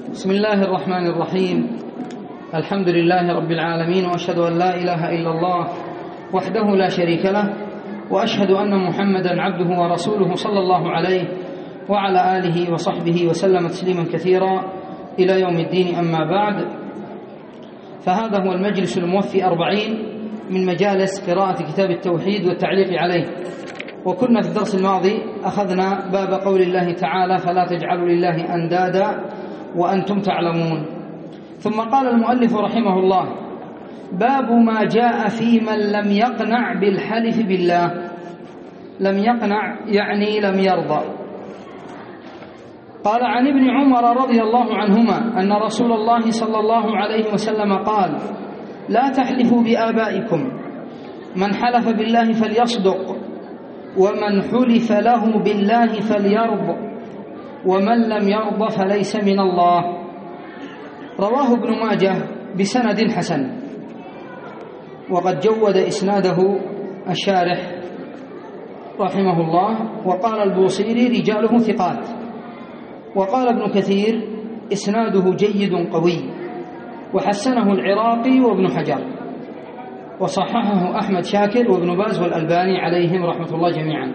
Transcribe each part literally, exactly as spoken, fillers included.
بسم الله الرحمن الرحيم. الحمد لله رب العالمين، وأشهد أن لا إله إلا الله وحده لا شريك له، وأشهد أن محمدا عبده ورسوله صلى الله عليه وعلى آله وصحبه وسلم تسليما كثيرا إلى يوم الدين. أما بعد، فهذا هو المجلس الموفي أربعين من مجالس قراءة كتاب التوحيد والتعليق عليه. وكنا في الدرس الماضي أخذنا باب قول الله تعالى: فلا تجعلوا لله أندادا وأنتم تعلمون. ثم قال المؤلف رحمه الله: باب ما جاء في من لم يقنع بالحلف بالله. لم يقنع يعني لم يرضى. قال عن ابن عمر رضي الله عنهما أن رسول الله صلى الله عليه وسلم قال: لا تحلفوا بآبائكم، من حلف بالله فليصدق، ومن حلف له بالله فليرض، ومن لم يرض فليس من الله. رواه ابن ماجه بسند حسن، وقد جود إسناده الشارح رحمه الله، وقال البوصيري: رجاله ثقات. وقال ابن كثير: إسناده جيد قوي، وحسنه العراقي وابن حجر، وصححه أحمد شاكر وابن باز والألباني عليهم رحمة الله جميعا،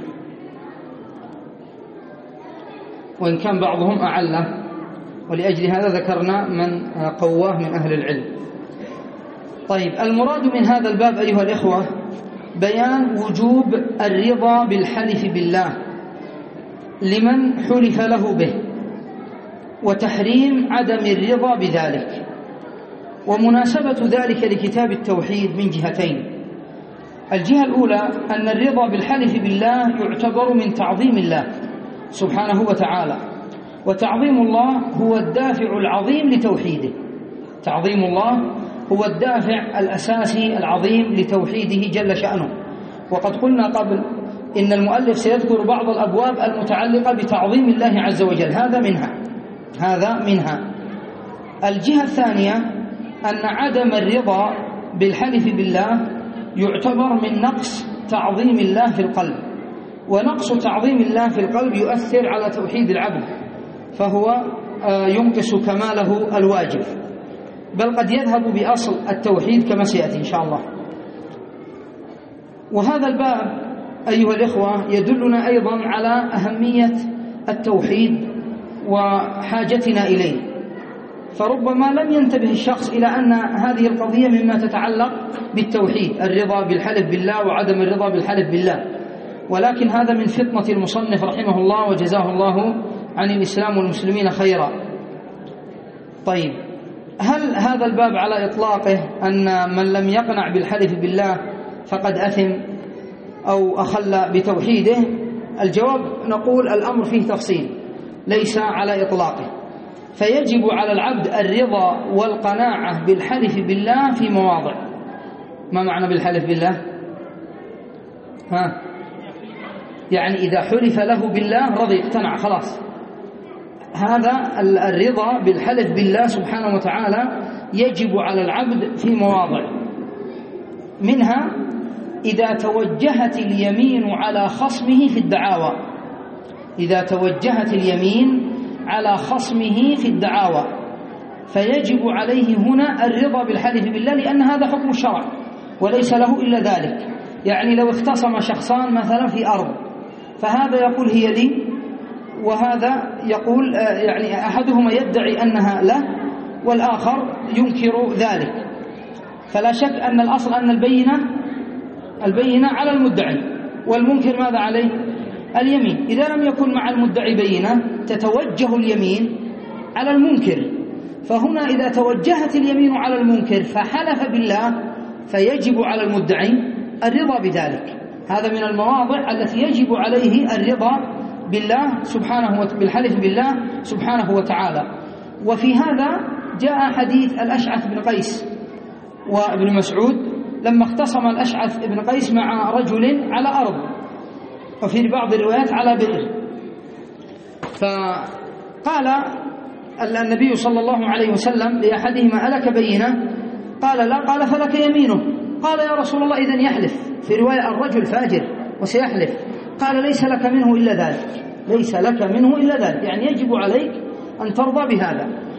وإن كان بعضهم أعله، ولأجل هذا ذكرنا من قواه من أهل العلم. طيب، المراد من هذا الباب أيها الإخوة بيان وجوب الرضا بالحلف بالله لمن حلف له به، وتحريم عدم الرضا بذلك. ومناسبة ذلك لكتاب التوحيد من جهتين: الجهة الأولى أن الرضا بالحلف بالله يعتبر من تعظيم الله سبحانه وتعالى، وتعظيم الله هو الدافع العظيم لتوحيده. تعظيم الله هو الدافع الأساسي العظيم لتوحيده جل شأنه. وقد قلنا قبل إن المؤلف سيذكر بعض الأبواب المتعلقة بتعظيم الله عز وجل، هذا منها هذا منها الجهة الثانية أن عدم الرضا بالحلف بالله يعتبر من نقص تعظيم الله في القلب، ونقص تعظيم الله في القلب يؤثر على توحيد العبد، فهو ينقص كماله الواجب، بل قد يذهب بأصل التوحيد كما سيأتي إن شاء الله. وهذا الباب أيها الإخوة يدلنا أيضا على أهمية التوحيد وحاجتنا إليه. فربما لم ينتبه الشخص إلى أن هذه القضية مما تتعلق بالتوحيد، الرضا بالحلف بالله وعدم الرضا بالحلف بالله، ولكن هذا من فطنة المصنف رحمه الله وجزاه الله عن الإسلام والمسلمين خيرا. طيب، هل هذا الباب على إطلاقه أن من لم يقنع بالحلف بالله فقد أثم أو أخل بتوحيده؟ الجواب نقول الأمر فيه تفصيل، ليس على إطلاقه. فيجب على العبد الرضا والقناعة بالحلف بالله في مواضع. ما معنى بالحلف بالله؟ ها؟ يعني إذا حلف له بالله رضي، اقتنع، خلاص. هذا الرضا بالحلف بالله سبحانه وتعالى يجب على العبد في مواضع، منها إذا توجهت اليمين على خصمه في الدعاوى. إذا توجهت اليمين على خصمه في الدعاوى فيجب عليه هنا الرضا بالحلف بالله، لأن هذا حكم الشرع وليس له إلا ذلك. يعني لو اختصم شخصان مثلا في أرض، فهذا يقول هي لي، وهذا يقول يعني أحدهما يدعي أنها له والآخر ينكر ذلك، فلا شك أن الأصل أن البينة البينة على المدعي، والمنكر ماذا عليه؟ اليمين. إذا لم يكن مع المدعي بينة تتوجه اليمين على المنكر، فهنا إذا توجهت اليمين على المنكر فحلف بالله فيجب على المدعي الرضا بذلك. هذا من المواضع التي يجب عليه الرضا بالله سبحانه بالحلف بالله سبحانه وتعالى. وفي هذا جاء حديث الأشعث بن قيس وابن مسعود لما اختصم الأشعث بن قيس مع رجل على أرض، وفي بعض الروايات على بئر، فقال النبي صلى الله عليه وسلم لأحدهما: ألك بينة؟ قال: لا. قال: فلك يمينه. قال: يا رسول الله، إذن يحلف. في رواية: الرجل فاجر وسيحلف. قال: ليس لك منه إلا ذلك، ليس لك منه إلا ذلك، يعني يجب عليك أن ترضى بهذا.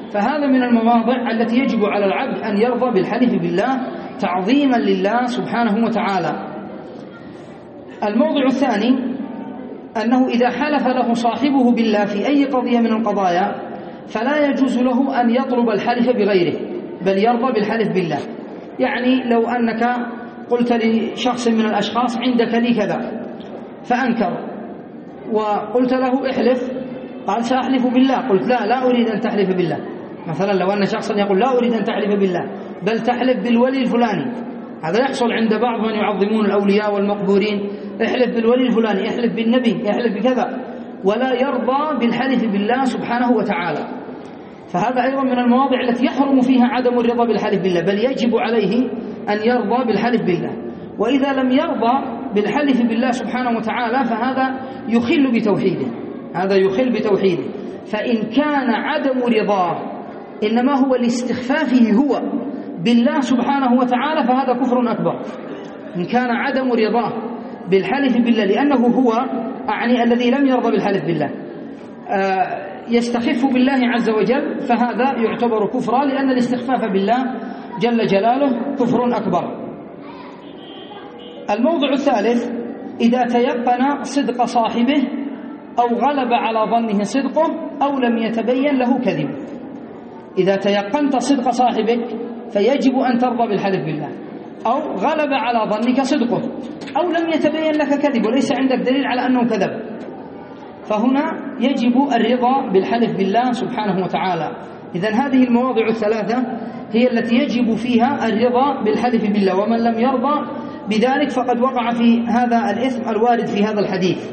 فهذا من المواضع التي يجب على العبد أن يرضى بالحلف بالله تعظيما لله سبحانه وتعالى. الموضع الثاني أنه إذا حلف له صاحبه بالله في أي قضية من القضايا فلا يجوز له أن يطلب الحلف بغيره، بل يرضى بالحلف بالله. يعني لو أنك قلت لشخص من الأشخاص عندك لي كذا فأنكر، وقلت له احلف، قال سأحلف بالله، قلت لا لا أريد أن تحلف بالله. مثلا لو أن شخصا يقول لا أريد أن تحلف بالله بل تحلف بالولي الفلاني، هذا يحصل عند بعض من يعظمون الأولياء والمقبورين، احلف بالولي الفلاني، احلف بالنبي، احلف بكذا، ولا يرضى بالحلف بالله سبحانه وتعالى. فهذا أيضا من المواضع التي يحرم فيها عدم الرضا بالحلف بالله، بل يجب عليه أن يرضى بالحلف بالله. وإذا لم يرضى بالحلف بالله سبحانه وتعالى فهذا يخل بتوحيده، هذا يخل بتوحيده. فإن كان عدم رضاه إنما هو لاستخفافه هو بالله سبحانه وتعالى فهذا كفر أكبر. إن كان عدم رضاه بالحلف بالله لأنه هو أعني الذي لم يرضى بالحلف بالله يستخف بالله عز وجل فهذا يعتبر كفرا، لأن الاستخفاف بالله جل جلاله كفر أكبر. الموضع الثالث إذا تيقن صدق صاحبه أو غلب على ظنه صدقه أو لم يتبين له كذب. إذا تيقنت صدق صاحبك فيجب أن ترضى بالحلف بالله، أو غلب على ظنك صدقه، أو لم يتبين لك كذب وليس عندك دليل على أنه كذب، فهنا يجب الرضا بالحلف بالله سبحانه وتعالى. إذن هذه المواضع الثلاثة هي التي يجب فيها الرضا بالحلف بالله، ومن لم يرضى بذلك فقد وقع في هذا الإثم الوارد في هذا الحديث.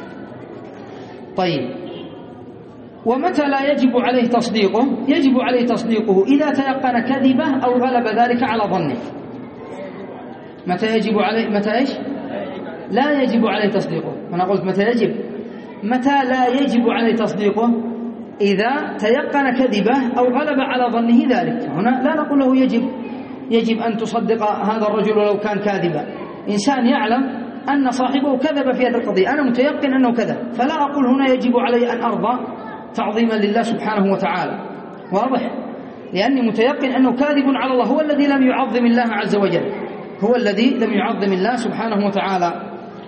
طيب، ومتى لا يجب عليه تصديقه؟ يجب عليه تصديقه إذا تيقن كذبه أو غلب ذلك على ظنه. متى يجب عليه؟ متى إيش؟ لا يجب عليه تصديقه. أنا قلت متى يجب؟ متى لا يجب عليه تصديقه؟ إذا تيقن كذبه أو غلب على ظنه ذلك. هنا لا نقول له يجب يجب أن تصدق هذا الرجل ولو كان كاذبا. إنسان يعلم أن صاحبه كذب في هذه القضية، أنا متيقن أنه كذب، فلا أقول هنا يجب علي أن أرضى تعظيما لله سبحانه وتعالى، واضح؟ لأني متيقن أنه كاذب على الله، هو الذي لم يعظم الله عز وجل، هو الذي لم يعظم الله سبحانه وتعالى.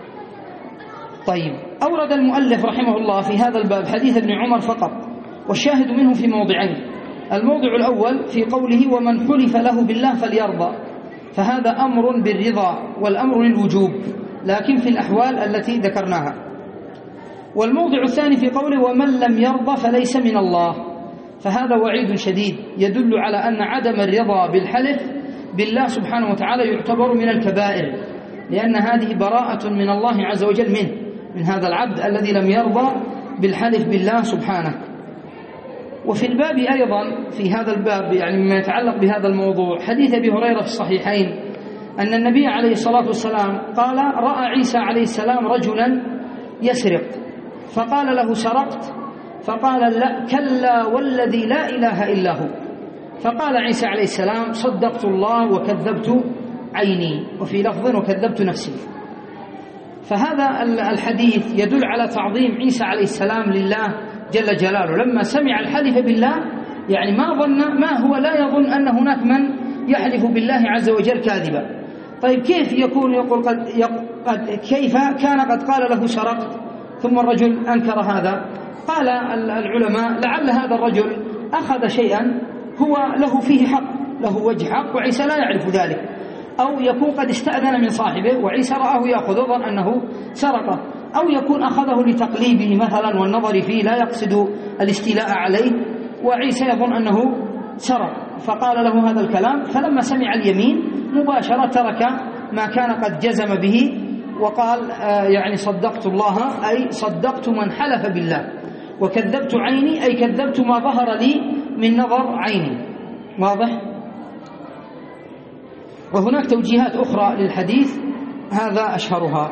طيب، أورد المؤلف رحمه الله في هذا الباب حديث ابن عمر فقط، والشاهد منه في موضعين. الموضع الأول في قوله ومن حلف له بالله فليرضى، فهذا أمر بالرضا والأمر للوجوب، لكن في الأحوال التي ذكرناها. والموضع الثاني في قوله ومن لم يرضى فليس من الله، فهذا وعيد شديد يدل على أن عدم الرضا بالحلف بالله سبحانه وتعالى يعتبر من الكبائر، لأن هذه براءة من الله عز وجل منه، من هذا العبد الذي لم يرضى بالحلف بالله سبحانه. وفي الباب أيضا في هذا الباب يعني مما يتعلق بهذا الموضوع حديث أبي هريرة في الصحيحين أن النبي عليه الصلاة والسلام قال رأى عيسى عليه السلام رجلا يسرق فقال له سرقت؟ فقال لا كلا والذي لا إله إلا هو. فقال عيسى عليه السلام صدقت الله وكذبت عيني، وفي لفظ وكذبت نفسي. فهذا الحديث يدل على تعظيم عيسى عليه السلام لله جل جلاله، لما سمع الحلف بالله يعني ما ظن ما هو لا يظن أن هناك من يحلف بالله عز وجل كاذبا. طيب كيف يكون يقول قد, قد كيف كان قد قال له سرقت ثم الرجل أنكر هذا؟ قال العلماء لعل هذا الرجل أخذ شيئا هو له فيه حق، له وجه حق وعيسى لا يعرف ذلك، أو يكون قد استأذن من صاحبه وعيسى رآه يأخذ ظن أنه سرقه، أو يكون أخذه لتقليبه مثلا والنظر فيه لا يقصد الاستيلاء عليه وعيسى يظن أنه سرق، فقال له هذا الكلام. فلما سمع اليمين مباشرة ترك ما كان قد جزم به وقال آه يعني صدقت الله أي صدقت من حلف بالله، وكذبت عيني أي كذبت ما ظهر لي من نظر عيني. واضح؟ وهناك توجيهات أخرى للحديث هذا أشهرها.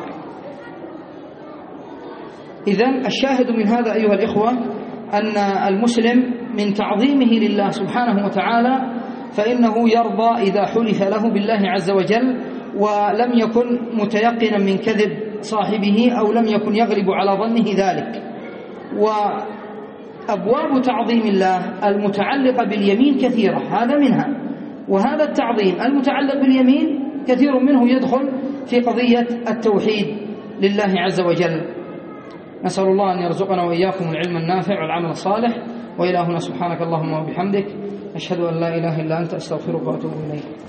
إذن الشاهد من هذا أيها الإخوة أن المسلم من تعظيمه لله سبحانه وتعالى فإنه يرضى إذا حلف له بالله عز وجل ولم يكن متيقنا من كذب صاحبه أو لم يكن يغلب على ظنه ذلك. أبواب تعظيم الله المتعلقة باليمين كثيرة، هذا منها. وهذا التعظيم المتعلق باليمين كثير منه يدخل في قضية التوحيد لله عز وجل. نسأل الله أن يرزقنا وإياكم العلم النافع والعمل الصالح. وإلى هنا سبحانك اللهم وبحمدك، أشهد أن لا إله إلا أنت، أستغفرك وأتوب إليك.